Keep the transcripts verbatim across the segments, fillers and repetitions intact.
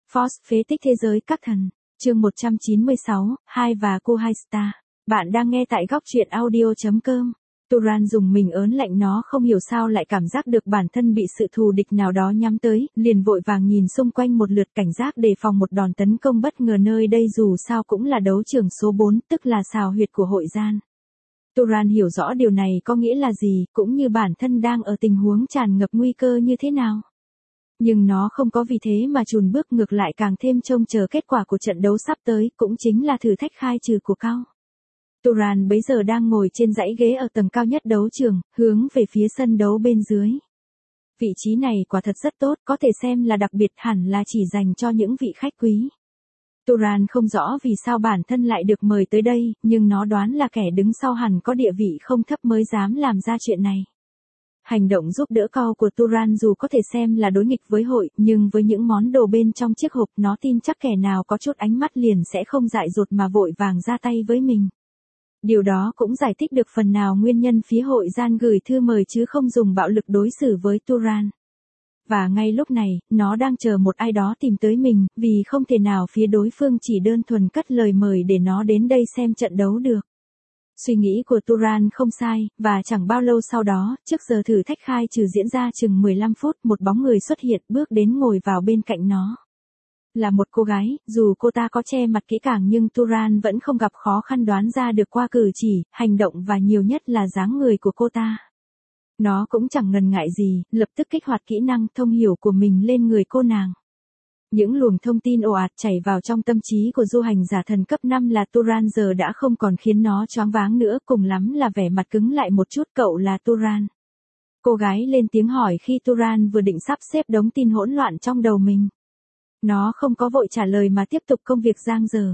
Force phế tích thế giới các thần, chương một trăm chín mươi sáu, hai và cô hai star. Bạn đang nghe tại góc truyện audio.com. Turan dùng mình ớn lạnh, nó không hiểu sao lại cảm giác được bản thân bị sự thù địch nào đó nhắm tới, liền vội vàng nhìn xung quanh một lượt, cảnh giác đề phòng một đòn tấn công bất ngờ, nơi đây dù sao cũng là đấu trường số bốn, tức là xào huyệt của hội gian. Turan hiểu rõ điều này có nghĩa là gì, cũng như bản thân đang ở tình huống tràn ngập nguy cơ như thế nào. Nhưng nó không có vì thế mà chùn bước, ngược lại càng thêm trông chờ kết quả của trận đấu sắp tới, cũng chính là thử thách khai trừ của Cao. Turan bấy giờ đang ngồi trên dãy ghế ở tầng cao nhất đấu trường, hướng về phía sân đấu bên dưới. Vị trí này quả thật rất tốt, có thể xem là đặc biệt, hẳn là chỉ dành cho những vị khách quý. Turan không rõ vì sao bản thân lại được mời tới đây, nhưng nó đoán là kẻ đứng sau hẳn có địa vị không thấp mới dám làm ra chuyện này. Hành động giúp đỡ Cao của Turan dù có thể xem là đối nghịch với hội, nhưng với những món đồ bên trong chiếc hộp, nó tin chắc kẻ nào có chút ánh mắt liền sẽ không dại dột mà vội vàng ra tay với mình. Điều đó cũng giải thích được phần nào nguyên nhân phía hội gian gửi thư mời chứ không dùng bạo lực đối xử với Turan. Và ngay lúc này, nó đang chờ một ai đó tìm tới mình, vì không thể nào phía đối phương chỉ đơn thuần cất lời mời để nó đến đây xem trận đấu được. Suy nghĩ của Turan không sai, và chẳng bao lâu sau đó, trước giờ thử thách khai trừ diễn ra chừng mười lăm phút, một bóng người xuất hiện, bước đến ngồi vào bên cạnh nó. Là một cô gái, dù cô ta có che mặt kỹ càng nhưng Turan vẫn không gặp khó khăn đoán ra được qua cử chỉ, hành động và nhiều nhất là dáng người của cô ta. Nó cũng chẳng ngần ngại gì, lập tức kích hoạt kỹ năng thông hiểu của mình lên người cô nàng. Những luồng thông tin ồ ạt chảy vào trong tâm trí của du hành giả thần cấp năm là Turan giờ đã không còn khiến nó choáng váng nữa, cùng lắm là vẻ mặt cứng lại một chút. Cậu là Turan? Cô gái lên tiếng hỏi khi Turan vừa định sắp xếp đống tin hỗn loạn trong đầu mình. Nó không có vội trả lời mà tiếp tục công việc giang dở.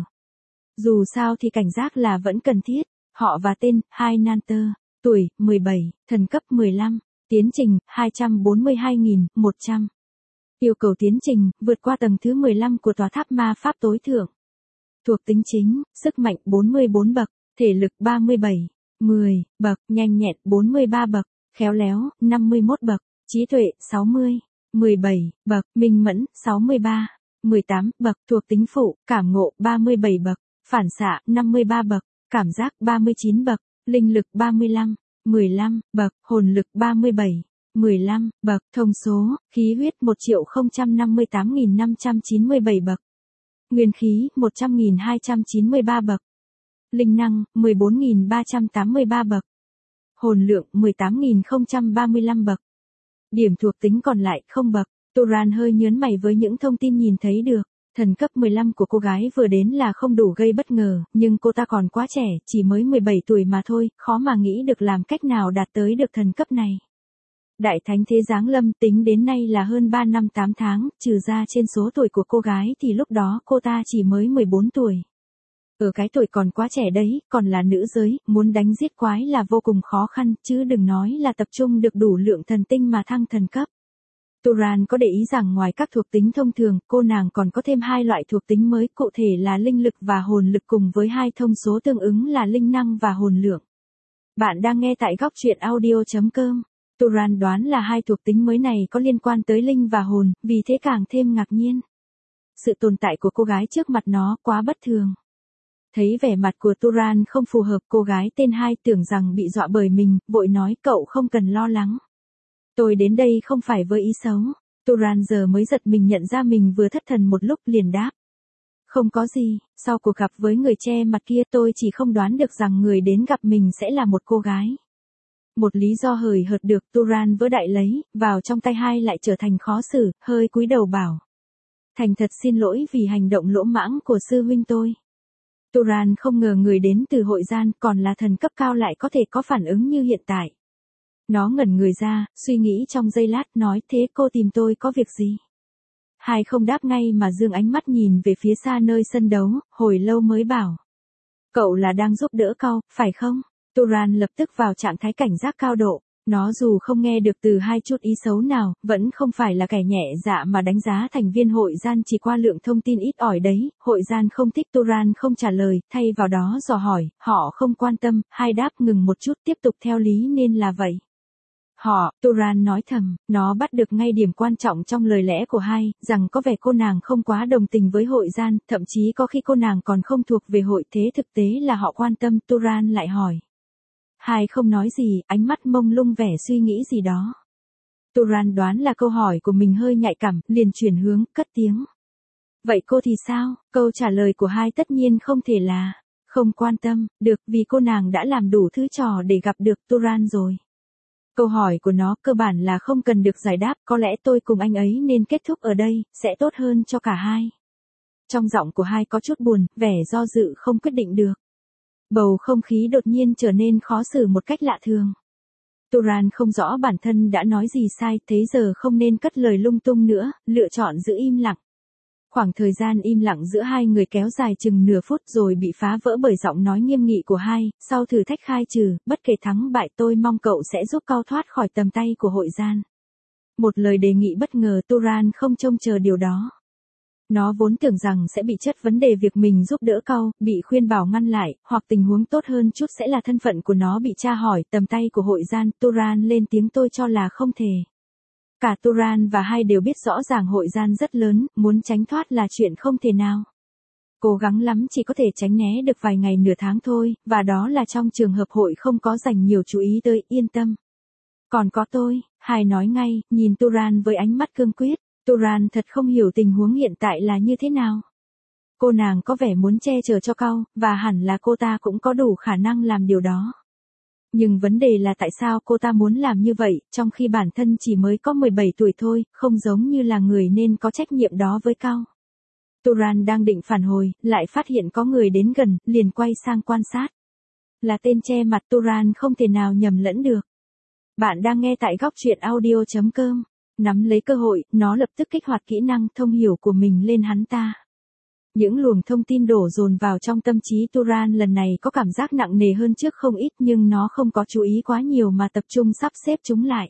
Dù sao thì cảnh giác là vẫn cần thiết. Họ và tên, hai Nanter, tuổi, mười bảy, thần cấp mười lăm, tiến trình, hai trăm bốn mươi hai nghìn một trăm. Yêu cầu tiến trình, vượt qua tầng thứ mười lăm của tòa tháp ma pháp tối thượng. Thuộc tính chính, sức mạnh bốn mươi bốn bậc, thể lực ba mươi bảy, mười bậc, nhanh nhẹn bốn mươi ba bậc, khéo léo năm mươi mốt bậc, trí tuệ sáu mươi, mười bảy bậc, minh mẫn sáu mươi ba, mười tám bậc, thuộc tính phụ, cảm ngộ ba mươi bảy bậc, phản xạ năm mươi ba bậc, cảm giác ba mươi chín bậc, linh lực ba mươi lăm, mười lăm bậc, hồn lực ba mươi bảy, mười lăm bậc, thông số, khí huyết một triệu không trăm năm mươi tám nghìn năm trăm chín mươi bảy bậc. Nguyên khí một trăm nghìn hai trăm chín mươi ba bậc. Linh năng mười bốn nghìn ba trăm tám mươi ba bậc. Hồn lượng mười tám nghìn không trăm ba mươi lăm bậc. Điểm thuộc tính còn lại không bậc. Turan hơi nhớn mày với những thông tin nhìn thấy được. Thần cấp mười lăm của cô gái vừa đến là không đủ gây bất ngờ, nhưng cô ta còn quá trẻ, chỉ mới mười bảy tuổi mà thôi, khó mà nghĩ được làm cách nào đạt tới được thần cấp này. Đại thánh thế giáng lâm tính đến nay là hơn ba năm tám tháng, trừ ra trên số tuổi của cô gái thì lúc đó cô ta chỉ mới mười bốn tuổi. Ở cái tuổi còn quá trẻ đấy, còn là nữ giới, muốn đánh giết quái là vô cùng khó khăn, chứ đừng nói là tập trung được đủ lượng thần tinh mà thăng thần cấp. Turan có để ý rằng ngoài các thuộc tính thông thường, cô nàng còn có thêm hai loại thuộc tính mới, cụ thể là linh lực và hồn lực cùng với hai thông số tương ứng là linh năng và hồn lượng. Bạn đang nghe tại góc truyện audio.com. Turan đoán là hai thuộc tính mới này có liên quan tới linh và hồn, vì thế càng thêm ngạc nhiên. Sự tồn tại của cô gái trước mặt nó quá bất thường. Thấy vẻ mặt của Turan không phù hợp, cô gái tên hai tưởng rằng bị dọa bởi mình, vội nói cậu không cần lo lắng. Tôi đến đây không phải với ý xấu. Turan giờ mới giật mình nhận ra mình vừa thất thần một lúc, liền đáp. Không có gì, sau cuộc gặp với người che mặt kia tôi chỉ không đoán được rằng người đến gặp mình sẽ là một cô gái. Một lý do hời hợt được Turan vỡ đại lấy, vào trong tay hai lại trở thành khó xử, hơi cúi đầu bảo. Thành thật xin lỗi vì hành động lỗ mãng của sư huynh tôi. Turan không ngờ người đến từ hội gian còn là thần cấp cao lại có thể có phản ứng như hiện tại. Nó ngẩn người ra, suy nghĩ trong giây lát, nói thế cô tìm tôi có việc gì? Hai không đáp ngay mà dương ánh mắt nhìn về phía xa nơi sân đấu, hồi lâu mới bảo. Cậu là đang giúp đỡ Cao, phải không? Turan lập tức vào trạng thái cảnh giác cao độ. Nó dù không nghe được từ hai chút ý xấu nào, vẫn không phải là kẻ nhẹ dạ mà đánh giá thành viên hội gian chỉ qua lượng thông tin ít ỏi đấy. Hội gian không thích Turan không trả lời, thay vào đó dò hỏi, họ không quan tâm, hai đáp ngừng một chút tiếp tục theo lý nên là vậy. Họ, Turan nói thầm, nó bắt được ngay điểm quan trọng trong lời lẽ của hai, rằng có vẻ cô nàng không quá đồng tình với hội gian, thậm chí có khi cô nàng còn không thuộc về hội, thế thực tế là họ quan tâm. Turan lại hỏi. Hai không nói gì, ánh mắt mông lung vẻ suy nghĩ gì đó. Turan đoán là câu hỏi của mình hơi nhạy cảm, liền chuyển hướng, cất tiếng. Vậy cô thì sao? Câu trả lời của hai tất nhiên không thể là không quan tâm, được, vì cô nàng đã làm đủ thứ trò để gặp được Turan rồi. Câu hỏi của nó cơ bản là không cần được giải đáp, có lẽ tôi cùng anh ấy nên kết thúc ở đây, sẽ tốt hơn cho cả hai. Trong giọng của hai có chút buồn, vẻ do dự không quyết định được. Bầu không khí đột nhiên trở nên khó xử một cách lạ thường. Turan không rõ bản thân đã nói gì sai, thế giờ không nên cất lời lung tung nữa, lựa chọn giữ im lặng. Khoảng thời gian im lặng giữa hai người kéo dài chừng nửa phút rồi bị phá vỡ bởi giọng nói nghiêm nghị của hai, sau thử thách khai trừ, bất kể thắng bại tôi mong cậu sẽ giúp Cao thoát khỏi tầm tay của hội gian. Một lời đề nghị bất ngờ, Turan không trông chờ điều đó. Nó vốn tưởng rằng sẽ bị chất vấn đề việc mình giúp đỡ Cao, bị khuyên bảo ngăn lại, hoặc tình huống tốt hơn chút sẽ là thân phận của nó bị tra hỏi, tầm tay của hội gian. Turan lên tiếng, tôi cho là không thể. Cả Turan và hai đều biết rõ ràng hội gian rất lớn, muốn tránh thoát là chuyện không thể nào. Cố gắng lắm chỉ có thể tránh né được vài ngày nửa tháng thôi, và đó là trong trường hợp hội không có dành nhiều chú ý tới, yên tâm. Còn có tôi, hai nói ngay, nhìn Turan với ánh mắt cương quyết. Turan thật không hiểu tình huống hiện tại là như thế nào. Cô nàng có vẻ muốn che chở cho Cao, và hẳn là cô ta cũng có đủ khả năng làm điều đó. Nhưng vấn đề là tại sao cô ta muốn làm như vậy, trong khi bản thân chỉ mới có mười bảy tuổi thôi, không giống như là người nên có trách nhiệm đó với Cao. Turan đang định phản hồi, lại phát hiện có người đến gần, liền quay sang quan sát. Là tên che mặt. Turan không thể nào nhầm lẫn được. Bạn đang nghe tại góc truyện audio chấm com. Nắm lấy cơ hội, nó lập tức kích hoạt kỹ năng thông hiểu của mình lên hắn ta. Những luồng thông tin đổ dồn vào trong tâm trí Turan lần này có cảm giác nặng nề hơn trước không ít, nhưng nó không có chú ý quá nhiều mà tập trung sắp xếp chúng lại.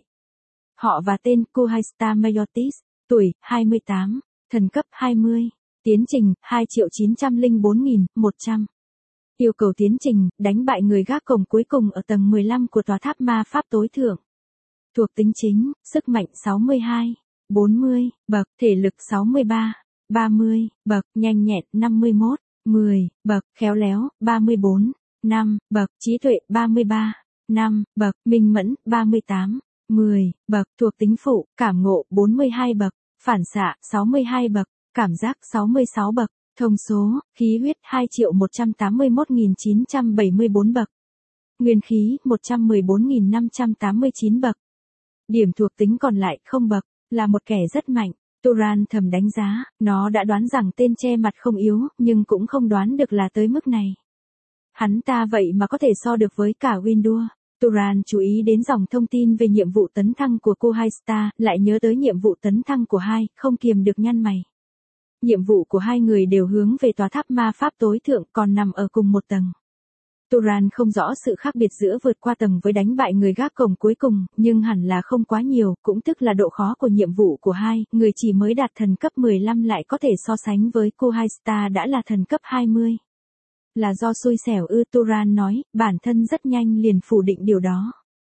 Họ và tên: Kuhaista Mayotis, tuổi hai mươi tám, thần cấp hai mươi, tiến trình hai triệu chín trăm lẻ bốn nghìn một trăm. Yêu cầu tiến trình: đánh bại người gác cổng cuối cùng ở tầng mười lăm của tòa tháp ma pháp tối thượng. Thuộc tính chính: sức mạnh sáu mươi hai, bốn mươi bậc, thể lực sáu mươi ba, ba mươi bậc, nhanh nhẹn năm mươi mốt, mười bậc, khéo léo ba mươi bốn, năm bậc, trí tuệ ba mươi ba, năm bậc, minh mẫn ba mươi tám, mười bậc, thuộc tính phụ, cảm ngộ bốn mươi hai bậc, phản xạ sáu mươi hai bậc, cảm giác sáu mươi sáu bậc, thông số, khí huyết hai triệu một trăm tám mươi mốt nghìn chín trăm bảy mươi bốn bậc, nguyên khí một trăm mười bốn nghìn năm trăm tám mươi chín bậc. Điểm thuộc tính còn lại không bậc, là một kẻ rất mạnh. Turan thầm đánh giá, nó đã đoán rằng tên che mặt không yếu, nhưng cũng không đoán được là tới mức này. Hắn ta vậy mà có thể so được với cả Windur. Turan chú ý đến dòng thông tin về nhiệm vụ tấn thăng của Kuhaista, lại nhớ tới nhiệm vụ tấn thăng của hai, không kiềm được nhăn mày. Nhiệm vụ của hai người đều hướng về tòa tháp ma pháp tối thượng, còn nằm ở cùng một tầng. Turan không rõ sự khác biệt giữa vượt qua tầng với đánh bại người gác cổng cuối cùng, nhưng hẳn là không quá nhiều, cũng tức là độ khó của nhiệm vụ của hai, người chỉ mới đạt thần cấp mười lăm lại có thể so sánh với Kuhaista đã là thần cấp hai mươi. Là do xui xẻo ư? Turan nói, bản thân rất nhanh liền phủ định điều đó.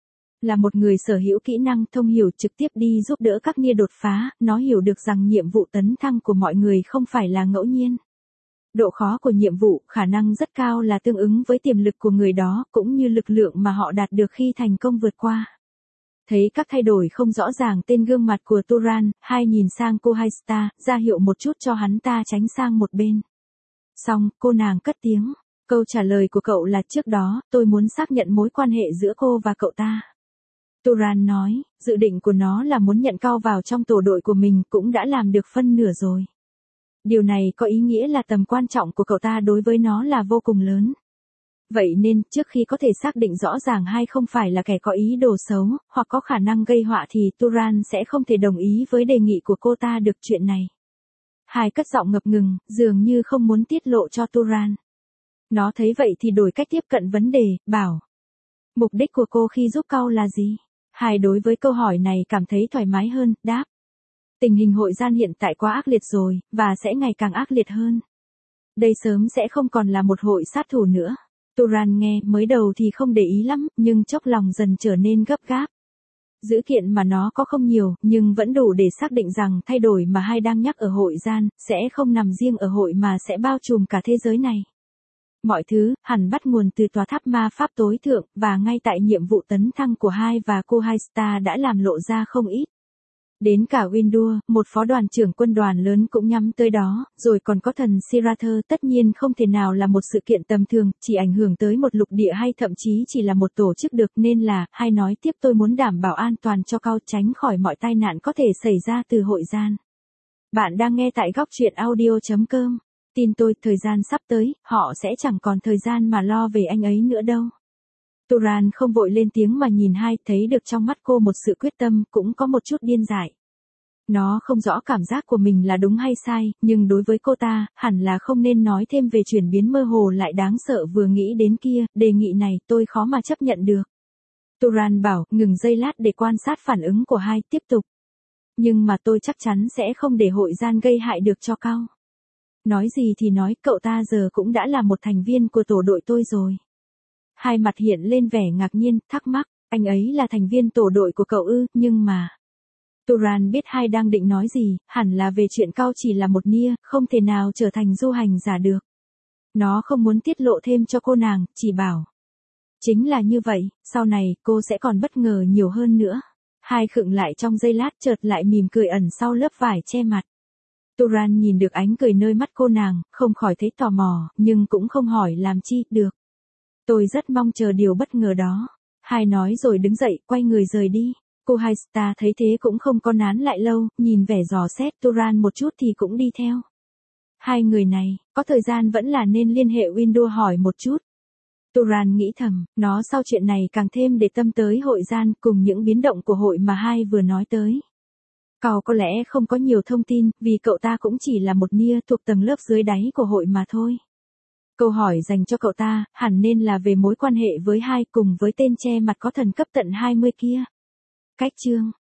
Là một người sở hữu kỹ năng thông hiểu trực tiếp đi giúp đỡ các nia đột phá, nó hiểu được rằng nhiệm vụ tấn thăng của mọi người không phải là ngẫu nhiên. Độ khó của nhiệm vụ khả năng rất cao là tương ứng với tiềm lực của người đó, cũng như lực lượng mà họ đạt được khi thành công vượt qua. Thấy các thay đổi không rõ ràng tên gương mặt của Turan, hai nhìn sang Kuhaista, ra hiệu một chút cho hắn ta tránh sang một bên. Xong, cô nàng cất tiếng. Câu trả lời của cậu là trước đó, tôi muốn xác nhận mối quan hệ giữa cô và cậu ta. Turan nói, dự định của nó là muốn nhận Cao vào trong tổ đội của mình, cũng đã làm được phân nửa rồi. Điều này có ý nghĩa là tầm quan trọng của cậu ta đối với nó là vô cùng lớn. Vậy nên, trước khi có thể xác định rõ ràng hai không phải là kẻ có ý đồ xấu, hoặc có khả năng gây họa thì Turan sẽ không thể đồng ý với đề nghị của cô ta được chuyện này. Hai cất giọng ngập ngừng, dường như không muốn tiết lộ cho Turan. Nó thấy vậy thì đổi cách tiếp cận vấn đề, bảo. Mục đích của cô khi giúp Cao là gì? Hai đối với câu hỏi này cảm thấy thoải mái hơn, đáp. Tình hình hội gian hiện tại quá ác liệt rồi, và sẽ ngày càng ác liệt hơn. Đây sớm sẽ không còn là một hội sát thủ nữa. Turan nghe, mới đầu thì không để ý lắm, nhưng chốc lòng dần trở nên gấp gáp. Dữ kiện mà nó có không nhiều, nhưng vẫn đủ để xác định rằng thay đổi mà hai đang nhắc ở hội gian, sẽ không nằm riêng ở hội mà sẽ bao trùm cả thế giới này. Mọi thứ, hẳn bắt nguồn từ tòa tháp ma pháp tối thượng, và ngay tại nhiệm vụ tấn thăng của hai và cô Haista đã làm lộ ra không ít. Đến cả Windur, một phó đoàn trưởng quân đoàn lớn cũng nhắm tới đó, rồi còn có thần Sirather, tất nhiên không thể nào là một sự kiện tầm thường, chỉ ảnh hưởng tới một lục địa hay thậm chí chỉ là một tổ chức được, nên là, hay nói tiếp tôi muốn đảm bảo an toàn cho Cao, tránh khỏi mọi tai nạn có thể xảy ra từ hội gian. Bạn đang nghe tại góc truyện audio chấm com. Tin tôi, thời gian sắp tới, họ sẽ chẳng còn thời gian mà lo về anh ấy nữa đâu. Turan không vội lên tiếng mà nhìn hai, thấy được trong mắt cô một sự quyết tâm, cũng có một chút điên dại. Nó không rõ cảm giác của mình là đúng hay sai, nhưng đối với cô ta, hẳn là không nên nói thêm về chuyển biến mơ hồ lại đáng sợ vừa nghĩ đến kia, đề nghị này tôi khó mà chấp nhận được. Turan bảo, ngừng giây lát để quan sát phản ứng của hai, tiếp tục. Nhưng mà tôi chắc chắn sẽ không để hội gian gây hại được cho Cao. Nói gì thì nói, cậu ta giờ cũng đã là một thành viên của tổ đội tôi rồi. Hai mặt hiện lên vẻ ngạc nhiên, thắc mắc, anh ấy là thành viên tổ đội của cậu ư, nhưng mà... Turan biết hai đang định nói gì, hẳn là về chuyện Cao chỉ là một nia, không thể nào trở thành du hành giả được. Nó không muốn tiết lộ thêm cho cô nàng, chỉ bảo. Chính là như vậy, sau này, cô sẽ còn bất ngờ nhiều hơn nữa. Hai khựng lại trong giây lát, chợt lại mỉm cười ẩn sau lớp vải che mặt. Turan nhìn được ánh cười nơi mắt cô nàng, không khỏi thấy tò mò, nhưng cũng không hỏi làm chi, được. Tôi rất mong chờ điều bất ngờ đó. Hai nói rồi đứng dậy, quay người rời đi. Cô Haista thấy thế cũng không có nán lại lâu, nhìn vẻ dò xét Turan một chút thì cũng đi theo. Hai người này, có thời gian vẫn là nên liên hệ Windur hỏi một chút. Turan nghĩ thầm, nó sau chuyện này càng thêm để tâm tới hội gian cùng những biến động của hội mà hai vừa nói tới. Cao có lẽ không có nhiều thông tin, vì cậu ta cũng chỉ là một nia thuộc tầng lớp dưới đáy của hội mà thôi. Câu hỏi dành cho cậu ta, hẳn nên là về mối quan hệ với hai cùng với tên che mặt có thần cấp tận hai mươi kia. Cách chương